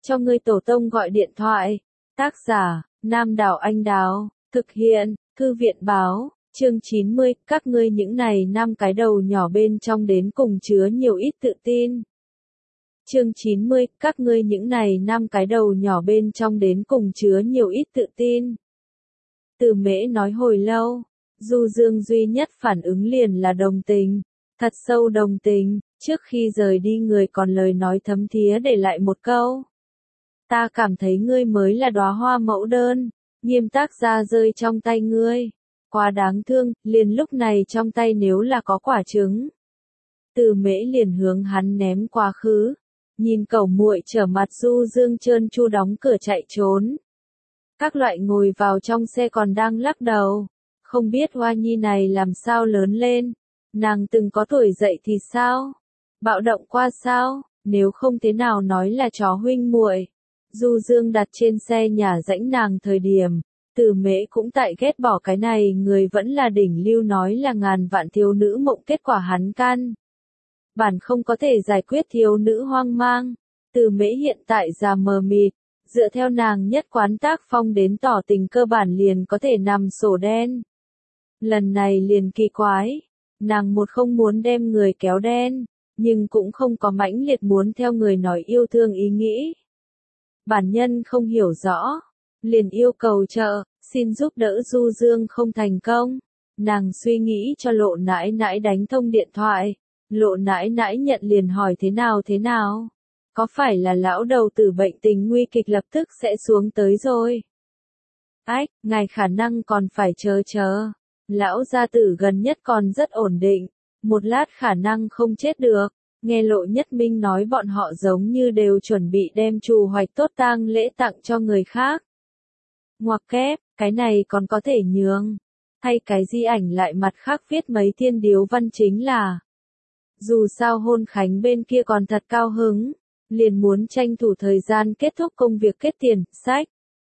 cho ngươi tổ tông gọi điện thoại. Tác giả, Nam Đảo Anh Đào, thực hiện, Thư viện báo, chương 90, các ngươi những này 5 cái đầu nhỏ bên trong đến cùng chứa nhiều ít tự tin. Chương 90, các ngươi những này 5 cái đầu nhỏ bên trong đến cùng chứa nhiều ít tự tin. Từ Mễ nói hồi lâu, Du Dương duy nhất phản ứng liền là đồng tình, thật sâu đồng tình, trước khi rời đi người còn lời nói thấm thía để lại một câu. Ta cảm thấy ngươi mới là đóa hoa mẫu đơn, nghiêm tác ra rơi trong tay ngươi. Quá đáng thương, liền lúc này trong tay nếu là có quả trứng. Từ Mễ liền hướng hắn ném quá khứ, nhìn cẩu muội trở mặt Du Dương trơn tru đóng cửa chạy trốn. Các loại ngồi vào trong xe còn đang lắc đầu, không biết Hoa Nhi này làm sao lớn lên, nàng từng có tuổi dậy thì sao, bạo động qua sao, nếu không thế nào nói là chó huynh muội. Du Dương đặt trên xe nhà rãnh nàng thời điểm, Từ Mễ cũng tại ghét bỏ cái này người vẫn là đỉnh lưu nói là ngàn vạn thiếu nữ mộng kết quả hắn căn bản không có thể giải quyết thiếu nữ hoang mang. Từ Mễ hiện tại già mờ mịt, dựa theo nàng nhất quán tác phong đến tỏ tình cơ bản liền có thể nằm sổ đen. Lần này liền kỳ quái, nàng một không muốn đem người kéo đen, nhưng cũng không có mãnh liệt muốn theo người nói yêu thương ý nghĩ. Bản nhân không hiểu rõ, liền yêu cầu trợ, xin giúp đỡ Du Dương không thành công. Nàng suy nghĩ cho Lộ nãi nãi đánh thông điện thoại, Lộ nãi nãi nhận liền hỏi thế nào, có phải là lão đầu tử bệnh tình nguy kịch lập tức sẽ xuống tới rồi. Ách, ngài khả năng còn phải chờ, lão gia tử gần nhất còn rất ổn định, một lát khả năng không chết được. Nghe Lộ Nhất Minh nói bọn họ giống như đều chuẩn bị đem trù hoạch tốt tang lễ tặng cho người khác. Ngoặc kép, cái này còn có thể nhường. Hay cái di ảnh lại mặt khác viết mấy thiên điếu văn chính là. Dù sao hôn khánh bên kia còn thật cao hứng, liền muốn tranh thủ thời gian kết thúc công việc kết tiền, sách.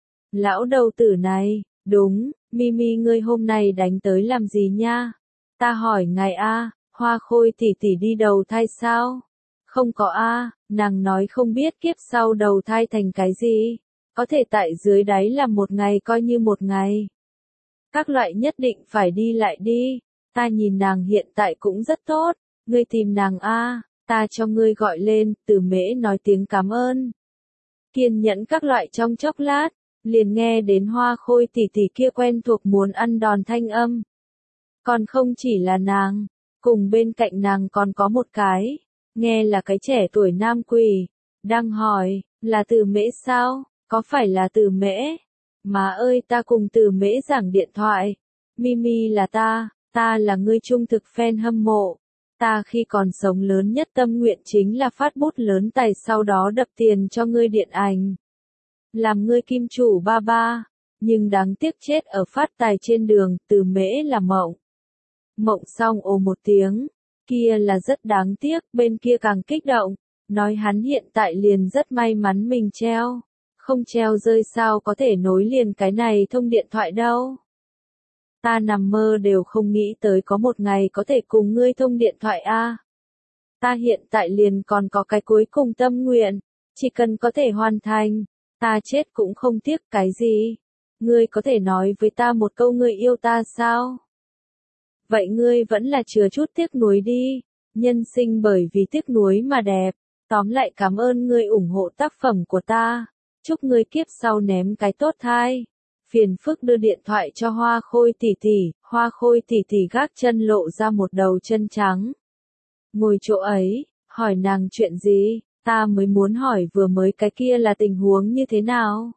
Lão đầu tử này, đúng, Mimi ngươi hôm nay đánh tới làm gì nha? Ta hỏi ngài a. Hoa Khôi tỷ tỷ đi đầu thai sao? Không có a, nàng nói không biết kiếp sau đầu thai thành cái gì. Có thể tại dưới đáy là một ngày coi như một ngày. Các loại nhất định phải đi lại đi. Ta nhìn nàng hiện tại cũng rất tốt. Ngươi tìm nàng a, ta cho ngươi gọi lên. Từ Mễ nói tiếng cảm ơn. Kiên nhẫn các loại trong chốc lát, liền nghe đến Hoa Khôi tỷ tỷ kia quen thuộc muốn ăn đòn thanh âm. Còn không chỉ là nàng. Cùng bên cạnh nàng còn có một cái, nghe là cái trẻ tuổi nam quỷ, đang hỏi, là Từ Mễ sao, có phải là Từ Mễ? Má ơi ta cùng Từ Mễ giảng điện thoại, Mimi là ta là ngươi trung thực fan hâm mộ, ta khi còn sống lớn nhất tâm nguyện chính là phát bút lớn tài sau đó đập tiền cho ngươi điện ảnh. Làm ngươi kim chủ ba ba, nhưng đáng tiếc chết ở phát tài trên đường, Từ Mễ là mộng. Mộng xong ồ một tiếng, kia là rất đáng tiếc, bên kia càng kích động, nói hắn hiện tại liền rất may mắn mình treo, không treo rơi sao có thể nối liền cái này thông điện thoại đâu. Ta nằm mơ đều không nghĩ tới có một ngày có thể cùng ngươi thông điện thoại a. Ta hiện tại liền còn có cái cuối cùng tâm nguyện, chỉ cần có thể hoàn thành, ta chết cũng không tiếc cái gì. Ngươi có thể nói với ta một câu ngươi yêu ta sao? Vậy ngươi vẫn là chừa chút tiếc nuối đi, nhân sinh bởi vì tiếc nuối mà đẹp, tóm lại cảm ơn ngươi ủng hộ tác phẩm của ta, chúc ngươi kiếp sau ném cái tốt thai. Phiền phức đưa điện thoại cho Hoa Khôi tỷ tỷ, Hoa Khôi tỷ tỷ gác chân lộ ra một đầu chân trắng. Ngồi chỗ ấy, hỏi nàng chuyện gì, ta mới muốn hỏi vừa mới cái kia là tình huống như thế nào.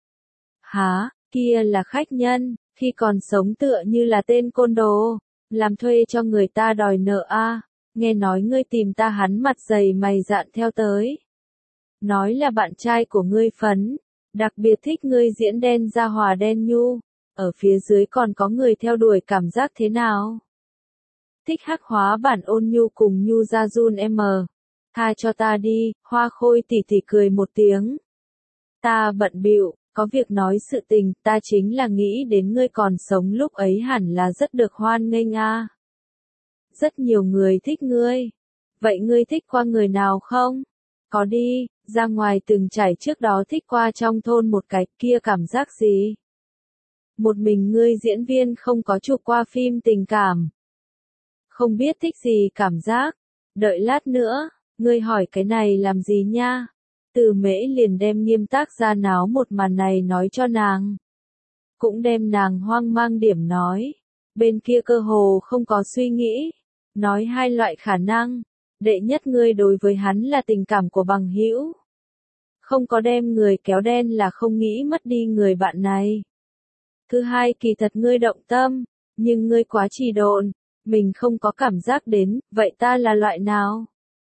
Hả, kia là khách nhân, khi còn sống tựa như là tên côn đồ. Làm thuê cho người ta đòi nợ a, nghe nói ngươi tìm ta hắn mặt dày mày dạn theo tới. Nói là bạn trai của ngươi phấn, đặc biệt thích ngươi diễn đen ra hòa đen nhu, ở phía dưới còn có người theo đuổi cảm giác thế nào? Thích hắc hóa bản ôn nhu cùng nhu ra run em. Tha cho ta đi, Hoa Khôi tỷ tỷ cười một tiếng. Ta bận bịu. Có việc nói sự tình, ta chính là nghĩ đến ngươi còn sống lúc ấy hẳn là rất được hoan nghênh a. Rất nhiều người thích ngươi. Vậy ngươi thích qua người nào không? Có đi, ra ngoài từng trải trước đó thích qua trong thôn một cái kia cảm giác gì? Một mình ngươi diễn viên không có chụp qua phim tình cảm. Không biết thích gì cảm giác. Đợi lát nữa, ngươi hỏi cái này làm gì nha? Từ Mễ liền đem nghiêm tác ra náo một màn này nói cho nàng. Cũng đem nàng hoang mang điểm nói. Bên kia cơ hồ không có suy nghĩ. Nói hai loại khả năng. Đệ nhất ngươi đối với hắn là tình cảm của bằng hữu. Không có đem người kéo đen là không nghĩ mất đi người bạn này. Thứ hai kỳ thật ngươi động tâm, nhưng ngươi quá trì độn, mình không có cảm giác đến, vậy ta là loại nào?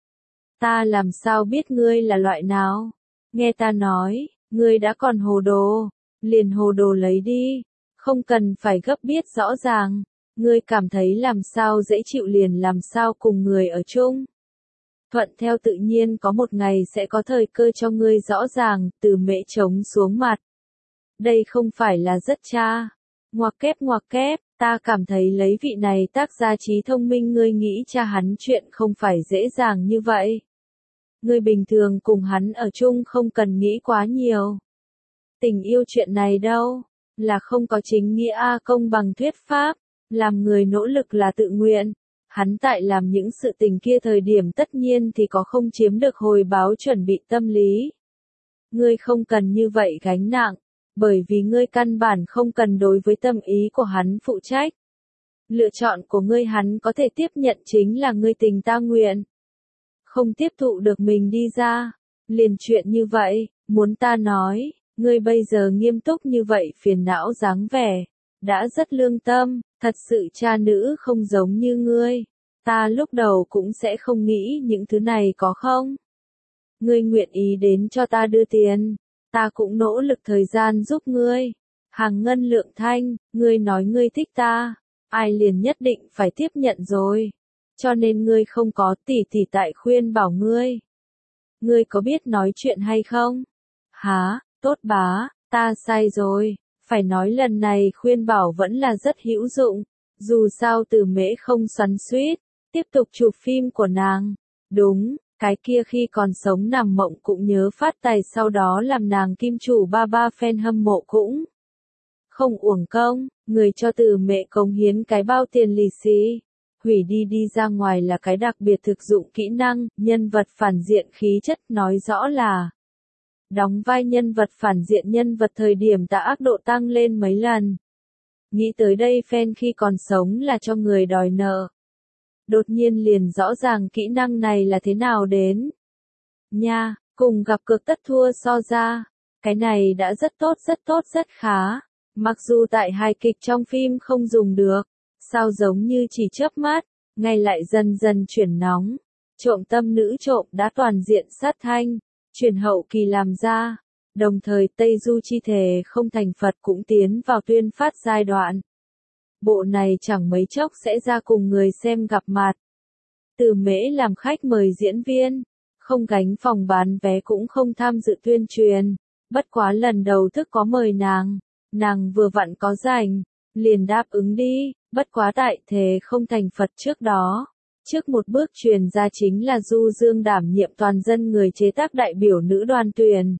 Ta làm sao biết ngươi là loại nào? Nghe ta nói, ngươi đã còn hồ đồ, liền hồ đồ lấy đi, không cần phải gấp biết rõ ràng, ngươi cảm thấy làm sao dễ chịu liền làm sao cùng người ở chung. Thuận theo tự nhiên có một ngày sẽ có thời cơ cho ngươi rõ ràng, Từ Mễ trống xuống mặt. Đây không phải là rất cha. Ngoặc kép, ta cảm thấy lấy vị này tác gia trí thông minh ngươi nghĩ cha hắn chuyện không phải dễ dàng như vậy. Ngươi bình thường cùng hắn ở chung không cần nghĩ quá nhiều. Tình yêu chuyện này đâu, là không có chính nghĩa công bằng thuyết pháp, làm người nỗ lực là tự nguyện. Hắn tại làm những sự tình kia thời điểm tất nhiên thì có không chiếm được hồi báo chuẩn bị tâm lý. Ngươi không cần như vậy gánh nặng, bởi vì ngươi căn bản không cần đối với tâm ý của hắn phụ trách. Lựa chọn của ngươi hắn có thể tiếp nhận chính là ngươi tình ta nguyện. Không tiếp thụ được mình đi ra, liền chuyện như vậy, muốn ta nói, ngươi bây giờ nghiêm túc như vậy phiền não dáng vẻ, đã rất lương tâm, thật sự cha nữ không giống như ngươi. Ta lúc đầu cũng sẽ không nghĩ những thứ này có không? Ngươi nguyện ý đến cho ta đưa tiền, ta cũng nỗ lực thời gian giúp ngươi. Hàng ngân lượng thanh, ngươi nói ngươi thích ta, ai liền nhất định phải tiếp nhận rồi. Cho nên ngươi không có tỷ tại khuyên bảo ngươi. Ngươi có biết nói chuyện hay không? Hả, tốt bá, ta sai rồi, phải nói lần này khuyên bảo vẫn là rất hữu dụng. Dù sao Từ Mễ không xoắn xuýt, tiếp tục chụp phim của nàng. Đúng, cái kia khi còn sống nằm mộng cũng nhớ phát tài sau đó làm nàng kim chủ ba fan hâm mộ cũng. Không uổng công, người cho Từ Mễ cống hiến cái bao tiền lì xì. Hủy đi ra ngoài là cái đặc biệt thực dụng kỹ năng, nhân vật phản diện khí chất nói rõ là. Đóng vai nhân vật phản diện nhân vật thời điểm tạ ác độ tăng lên mấy lần. Nghĩ tới đây fan khi còn sống là cho người đòi nợ. Đột nhiên liền rõ ràng kỹ năng này là thế nào đến. Nha, cùng gặp cược tất thua so ra. Cái này đã rất tốt rất khá. Mặc dù tại hài kịch trong phim không dùng được. Sao giống như chỉ chớp mắt, ngay lại dần dần chuyển nóng. Trộm tâm nữ trộm đã toàn diện sát thanh. Chuyển hậu kỳ làm ra. Đồng thời Tây Du chi thể không thành Phật cũng tiến vào tuyên phát giai đoạn. Bộ này chẳng mấy chốc sẽ ra cùng người xem gặp mặt. Từ Mễ làm khách mời diễn viên, không gánh phòng bán vé cũng không tham dự tuyên truyền, bất quá lần đầu thức có mời nàng vừa vặn có rảnh, liền đáp ứng đi, bất quá tại thề không thành Phật trước đó. Trước một bước truyền ra chính là Du Dương đảm nhiệm toàn dân người chế tác đại biểu nữ đoàn tuyển.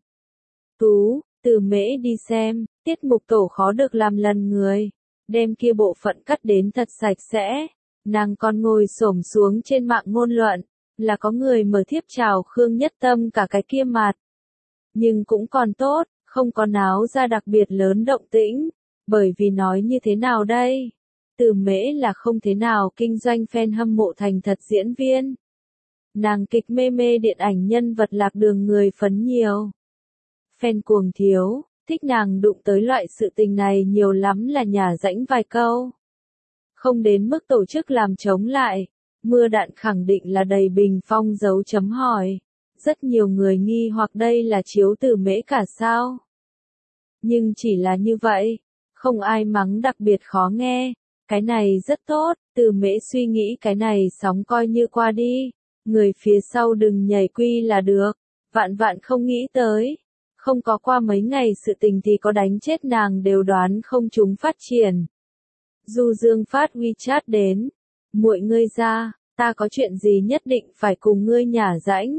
Từ Mễ đi xem, tiết mục tổ khó được làm lần người. Đem kia bộ phận cắt đến thật sạch sẽ. Nàng còn ngồi xổm xuống trên mạng ngôn luận, là có người mở thiếp chào Khương Nhất Tâm cả cái kia mặt. Nhưng cũng còn tốt, không có náo ra đặc biệt lớn động tĩnh, bởi vì nói như thế nào đây? Từ Mễ là không thế nào kinh doanh fan hâm mộ thành thật diễn viên. Nàng kịch mê điện ảnh nhân vật lạc đường người phấn nhiều. Fan cuồng thiếu. Thích nàng đụng tới loại sự tình này nhiều lắm là nhả rãnh vài câu. Không đến mức tổ chức làm chống lại. Mưa đạn khẳng định là đầy bình phong dấu chấm hỏi. Rất nhiều người nghi hoặc đây là chiếu Từ Mễ cả sao. Nhưng chỉ là như vậy. Không ai mắng đặc biệt khó nghe. Cái này rất tốt. Từ Mễ suy nghĩ cái này sóng coi như qua đi. Người phía sau đừng nhảy quy là được. Vạn không nghĩ tới. Không có qua mấy ngày sự tình thì có đánh chết nàng đều đoán không chúng phát triển. Du Dương phát WeChat đến. Muội ngươi ra, ta có chuyện gì nhất định phải cùng ngươi nhả rãnh.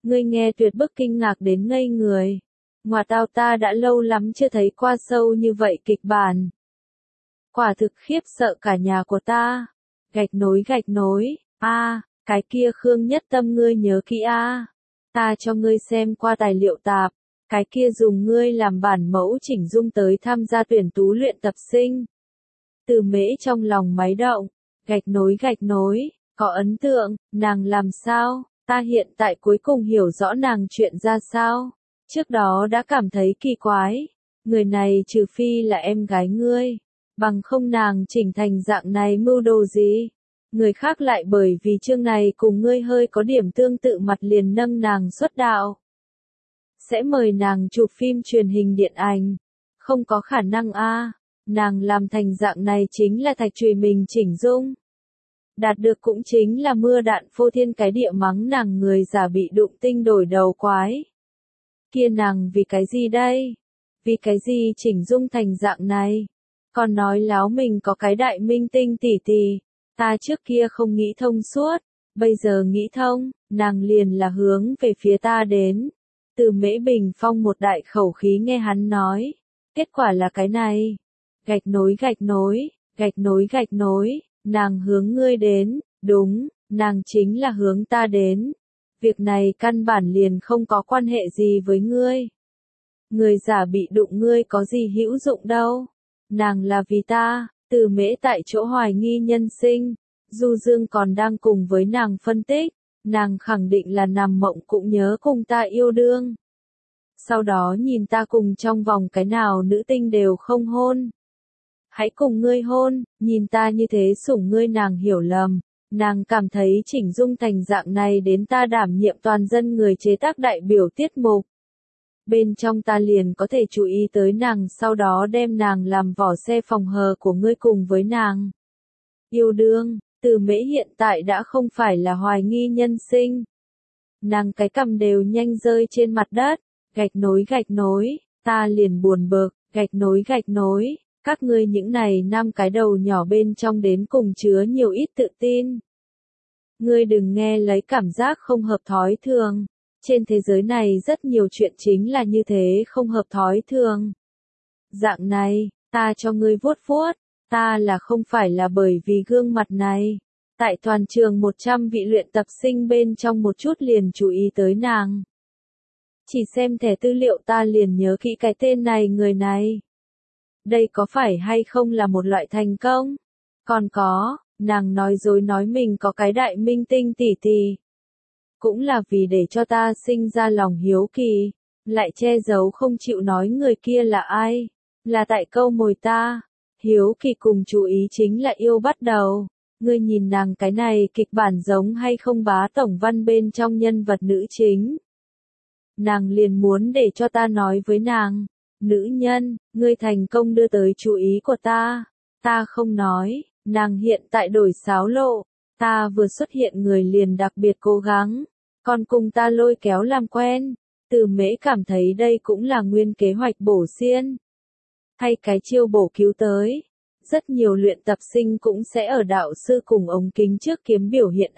Ngươi nghe tuyệt bức kinh ngạc đến ngây người. Ngoà tao, ta đã lâu lắm chưa thấy qua sâu như vậy kịch bản. Quả thực khiếp sợ cả nhà của ta. Gạch nối, cái kia Khương Nhất Tâm ngươi nhớ kỹ ta cho ngươi xem qua tài liệu tạp, cái kia dùng ngươi làm bản mẫu chỉnh dung tới tham gia tuyển tú luyện tập sinh. Từ Mễ trong lòng máy động, gạch nối, có ấn tượng, nàng làm sao, ta hiện tại cuối cùng hiểu rõ nàng chuyện ra sao. Trước đó đã cảm thấy kỳ quái, người này trừ phi là em gái ngươi, bằng không nàng chỉnh thành dạng này mưu đồ gì. Người khác lại bởi vì chương này cùng ngươi hơi có điểm tương tự mặt liền nâng nàng xuất đạo. Sẽ mời nàng chụp phim truyền hình điện ảnh. Không có khả năng nàng làm thành dạng này chính là thạch chùy mình chỉnh dung. Đạt được cũng chính là mưa đạn phô thiên cái địa mắng nàng người giả bị đụng tinh đổi đầu quái. Kia nàng vì cái gì đây? Vì cái gì chỉnh dung thành dạng này? Còn nói láo mình có cái đại minh tinh tỷ tỷ. Ta trước kia không nghĩ thông suốt, bây giờ nghĩ thông, nàng liền là hướng về phía ta đến. Từ Mễ bình phong một đại khẩu khí nghe hắn nói. Kết quả là cái này. Gạch nối, nàng hướng ngươi đến, đúng, nàng chính là hướng ta đến. Việc này căn bản liền không có quan hệ gì với ngươi. Người giả bị đụng ngươi có gì hữu dụng đâu. Nàng là vì ta. Từ Mễ tại chỗ hoài nghi nhân sinh, Du Dương còn đang cùng với nàng phân tích, nàng khẳng định là nằm mộng cũng nhớ cùng ta yêu đương. Sau đó nhìn ta cùng trong vòng cái nào nữ tinh đều không hôn. Hãy cùng ngươi hôn, nhìn ta như thế sủng ngươi, nàng hiểu lầm, nàng cảm thấy chỉnh dung thành dạng này đến ta đảm nhiệm toàn dân người chế tác đại biểu tiết mục. Bên trong ta liền có thể chú ý tới nàng, sau đó đem nàng làm vỏ xe phòng hờ của ngươi cùng với nàng. Yêu đương, Từ Mễ hiện tại đã không phải là hoài nghi nhân sinh. Nàng cái cằm đều nhanh rơi trên mặt đất, gạch nối, ta liền buồn bực, gạch nối, các ngươi những này năm cái đầu nhỏ bên trong đến cùng chứa nhiều ít tự tin. Ngươi đừng nghe lấy cảm giác không hợp thói thường. Trên thế giới này rất nhiều chuyện chính là như thế, không hợp thói thường. Dạng này, ta cho ngươi vuốt vuốt, ta là không phải là bởi vì gương mặt này. Tại toàn trường 100 vị luyện tập sinh bên trong một chút liền chú ý tới nàng. Chỉ xem thẻ tư liệu ta liền nhớ kỹ cái tên này, người này. Đây có phải hay không là một loại thành công? Còn có, nàng nói dối nói mình có cái đại minh tinh tỷ tỷ. Cũng là vì để cho ta sinh ra lòng hiếu kỳ, lại che giấu không chịu nói người kia là ai, là tại câu mồi ta. Hiếu kỳ cùng chú ý chính là yêu bắt đầu. Ngươi nhìn nàng cái này kịch bản giống hay không Bá Tổng Văn bên trong nhân vật nữ chính. Nàng liền muốn để cho ta nói với nàng, nữ nhân, ngươi thành công đưa tới chú ý của ta. Ta không nói, nàng hiện tại đổi xáo lộ, ta vừa xuất hiện người liền đặc biệt cố gắng, còn cùng ta lôi kéo làm quen. Từ Mễ cảm thấy đây cũng là nguyên kế hoạch bổ xiên. Hay cái chiêu bổ cứu tới. Rất nhiều luyện tập sinh cũng sẽ ở đạo sư cùng ống kính trước kiếm biểu hiện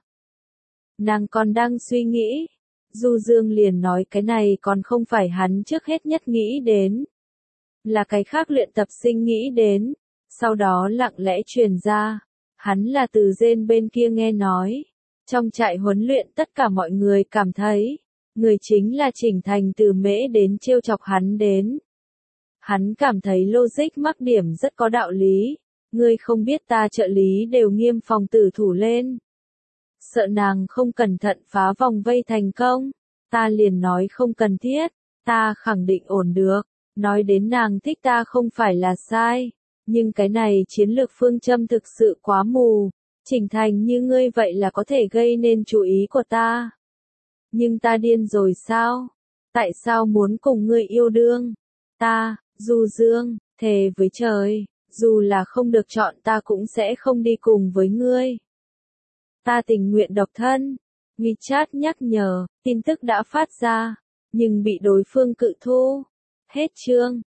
Nàng còn đang suy nghĩ. Du Dương liền nói cái này còn không phải hắn trước hết nhất nghĩ đến. Là cái khác luyện tập sinh nghĩ đến. Sau đó lặng lẽ truyền ra. Hắn là từ Dên bên kia nghe nói. Trong trại huấn luyện tất cả mọi người cảm thấy. Người chính là Chỉnh Thành Từ Mễ đến trêu chọc hắn đến. Hắn cảm thấy logic mắc điểm rất có đạo lý. Ngươi không biết ta trợ lý đều nghiêm phòng tử thủ lên. Sợ nàng không cẩn thận phá vòng vây thành công. Ta liền nói không cần thiết. Ta khẳng định ổn được. Nói đến nàng thích ta không phải là sai. Nhưng cái này chiến lược phương châm thực sự quá mù. Chỉnh Thành như ngươi vậy là có thể gây nên chú ý của ta. Nhưng ta điên rồi sao? Tại sao muốn cùng ngươi yêu đương? Ta, Du Dương, thề với trời, dù là không được chọn ta cũng sẽ không đi cùng với ngươi. Ta tình nguyện độc thân. WeChat nhắc nhở, tin tức đã phát ra, nhưng bị đối phương cự thu. Hết chương.